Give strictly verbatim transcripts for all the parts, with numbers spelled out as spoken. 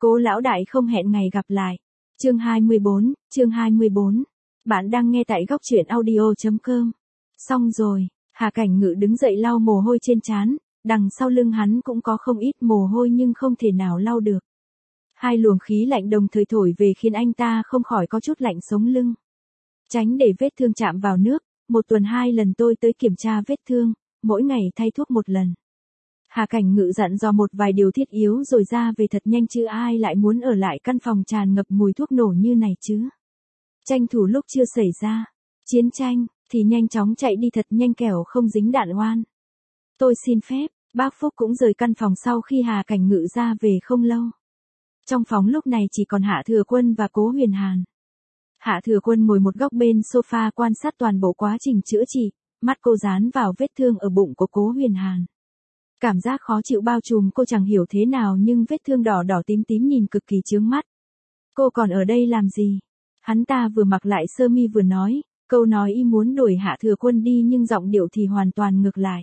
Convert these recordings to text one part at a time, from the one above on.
Cố lão đại không hẹn ngày gặp lại. Chương hai mươi bốn, chương hai mươi bốn. Bạn đang nghe tại góc truyện audio chấm com. Xong rồi, Hà Cảnh Ngự đứng dậy lau mồ hôi trên trán, đằng sau lưng hắn cũng có không ít mồ hôi nhưng không thể nào lau được. Hai luồng khí lạnh đồng thời thổi về khiến anh ta không khỏi có chút lạnh sống lưng. Tránh để vết thương chạm vào nước, một tuần hai lần tôi tới kiểm tra vết thương, mỗi ngày thay thuốc một lần. Hà Cảnh Ngự dặn dò một vài điều thiết yếu rồi ra về thật nhanh chứ ai lại muốn ở lại căn phòng tràn ngập mùi thuốc nổ như này chứ. Tranh thủ lúc chưa xảy ra chiến tranh, thì nhanh chóng chạy đi thật nhanh kẻo không dính đạn oan. Tôi xin phép, bác Phúc cũng rời căn phòng sau khi Hà Cảnh Ngự ra về không lâu. Trong phòng lúc này chỉ còn Hạ Thừa Quân và Cố Huyền Hàn. Hạ Thừa Quân ngồi một góc bên sofa quan sát toàn bộ quá trình chữa trị, mắt cô dán vào vết thương ở bụng của Cố Huyền Hàn. Cảm giác khó chịu bao trùm cô chẳng hiểu thế nào nhưng vết thương đỏ đỏ tím tím nhìn cực kỳ chướng mắt. Cô còn ở đây làm gì? Hắn ta vừa mặc lại sơ mi vừa nói, câu nói y muốn đuổi Hạ Thừa Quân đi nhưng giọng điệu thì hoàn toàn ngược lại.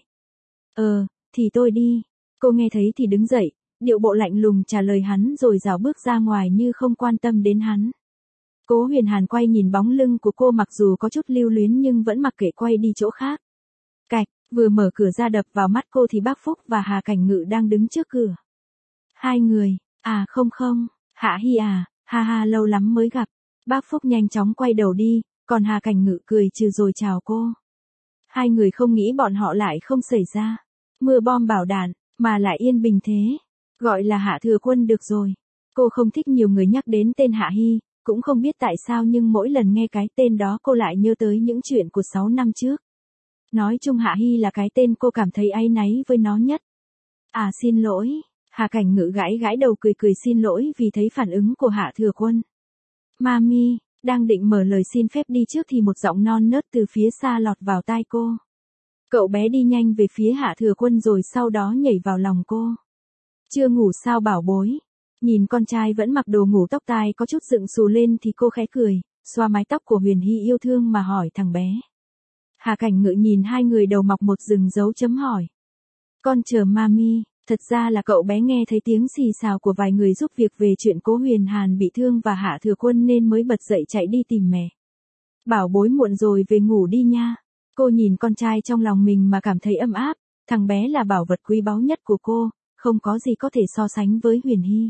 Ờ, thì tôi đi. Cô nghe thấy thì đứng dậy, điệu bộ lạnh lùng trả lời hắn rồi rảo bước ra ngoài như không quan tâm đến hắn. Cố Huyền Hàn quay nhìn bóng lưng của cô mặc dù có chút lưu luyến nhưng vẫn mặc kệ quay đi chỗ khác. Cạch, vừa mở cửa ra đập vào mắt cô thì bác Phúc và Hà Cảnh Ngự đang đứng trước cửa. Hai người, à không không, Hạ Hi à, ha ha lâu lắm mới gặp. Bác Phúc nhanh chóng quay đầu đi, còn Hà Cảnh Ngự cười trừ rồi chào cô. Hai người không nghĩ bọn họ lại không xảy ra mưa bom bảo đạn, mà lại yên bình thế. Gọi là Hạ Thừa Quân được rồi. Cô không thích nhiều người nhắc đến tên Hạ Hi, cũng không biết tại sao nhưng mỗi lần nghe cái tên đó cô lại nhớ tới những chuyện của sáu năm trước. Nói chung Hạ Hi là cái tên cô cảm thấy áy náy với nó nhất. À xin lỗi, Hà Cảnh Ngự gãi gãi đầu cười cười xin lỗi vì thấy phản ứng của Hạ Thừa Quân. Mami, đang định mở lời xin phép đi trước thì một giọng non nớt từ phía xa lọt vào tai cô. Cậu bé đi nhanh về phía Hạ Thừa Quân rồi sau đó nhảy vào lòng cô. Chưa ngủ sao bảo bối? Nhìn con trai vẫn mặc đồ ngủ tóc tai có chút dựng xù lên thì cô khẽ cười, xoa mái tóc của Huyền Hy yêu thương mà hỏi thằng bé. Hà Cảnh Ngự nhìn hai người đầu mọc một rừng dấu chấm hỏi. Con chờ mami, thật ra là cậu bé nghe thấy tiếng xì xào của vài người giúp việc về chuyện Cố Huyền Hàn bị thương và Hạ Thừa Quân nên mới bật dậy chạy đi tìm mẹ. Bảo bối muộn rồi về ngủ đi nha. Cô nhìn con trai trong lòng mình mà cảm thấy ấm áp, thằng bé là bảo vật quý báu nhất của cô, không có gì có thể so sánh với Huyền Hy.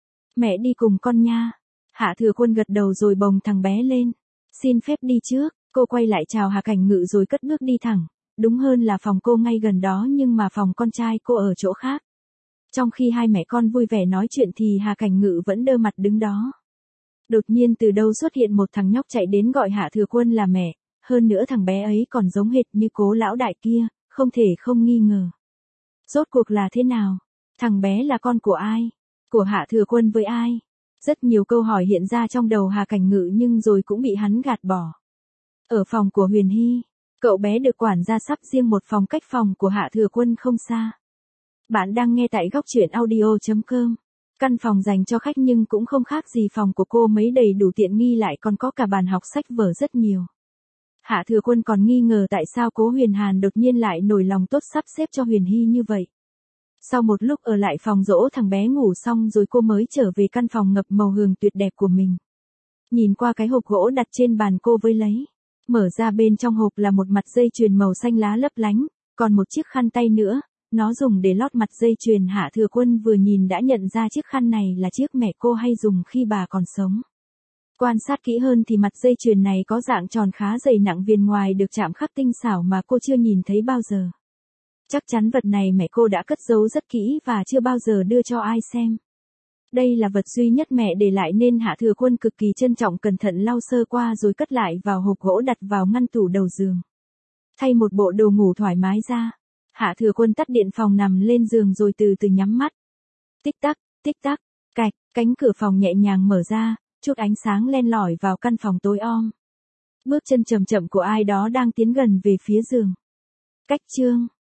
Mẹ đi cùng con nha. Hạ Thừa Quân gật đầu rồi bồng thằng bé lên. Xin phép đi trước, cô quay lại chào Hà Cảnh Ngự rồi cất bước đi thẳng. Đúng hơn là phòng cô ngay gần đó nhưng mà phòng con trai cô ở chỗ khác. Trong khi hai mẹ con vui vẻ nói chuyện thì Hà Cảnh Ngự vẫn đơ mặt đứng đó. Đột nhiên từ đâu xuất hiện một thằng nhóc chạy đến gọi Hạ Thừa Quân là mẹ, hơn nữa thằng bé ấy còn giống hệt như Cố lão đại kia, không thể không nghi ngờ. Rốt cuộc là thế nào? Thằng bé là con của ai? Của Hạ Thừa Quân với ai? Rất nhiều câu hỏi hiện ra trong đầu Hà Cảnh Ngự nhưng rồi cũng bị hắn gạt bỏ. Ở phòng của Huyền Hy, cậu bé được quản gia sắp riêng một phòng cách phòng của Hạ Thừa Quân không xa. Bạn đang nghe tại góc truyện audio chấm com. Căn phòng dành cho khách nhưng cũng không khác gì phòng của cô mấy, đầy đủ tiện nghi lại còn có cả bàn học sách vở rất nhiều. Hạ Thừa Quân còn nghi ngờ tại sao Cố Huyền Hàn đột nhiên lại nổi lòng tốt sắp xếp cho Huyền Hy như vậy. Sau một lúc ở lại phòng dỗ thằng bé ngủ xong rồi cô mới trở về căn phòng ngập màu hương tuyệt đẹp của mình. Nhìn qua cái hộp gỗ đặt trên bàn cô với lấy. Mở ra bên trong hộp là một mặt dây chuyền màu xanh lá lấp lánh, còn một chiếc khăn tay nữa, nó dùng để lót mặt dây chuyền. Hạ Thừa Quân vừa nhìn đã nhận ra chiếc khăn này là chiếc mẹ cô hay dùng khi bà còn sống. Quan sát kỹ hơn thì mặt dây chuyền này có dạng tròn khá dày nặng, viền ngoài được chạm khắc tinh xảo mà cô chưa nhìn thấy bao giờ. Chắc chắn vật này mẹ cô đã cất giấu rất kỹ và chưa bao giờ đưa cho ai xem. Đây là vật duy nhất mẹ để lại nên Hạ Thừa Quân cực kỳ trân trọng, cẩn thận lau sơ qua rồi cất lại vào hộp gỗ đặt vào ngăn tủ đầu giường. Thay một bộ đồ ngủ thoải mái ra, Hạ Thừa Quân tắt điện phòng nằm lên giường rồi từ từ nhắm mắt. Tích tắc, tích tắc, cạch, cánh cửa phòng nhẹ nhàng mở ra, chút ánh sáng len lỏi vào căn phòng tối om. Bước chân chậm chậm của ai đó đang tiến gần về phía giường. Cách chương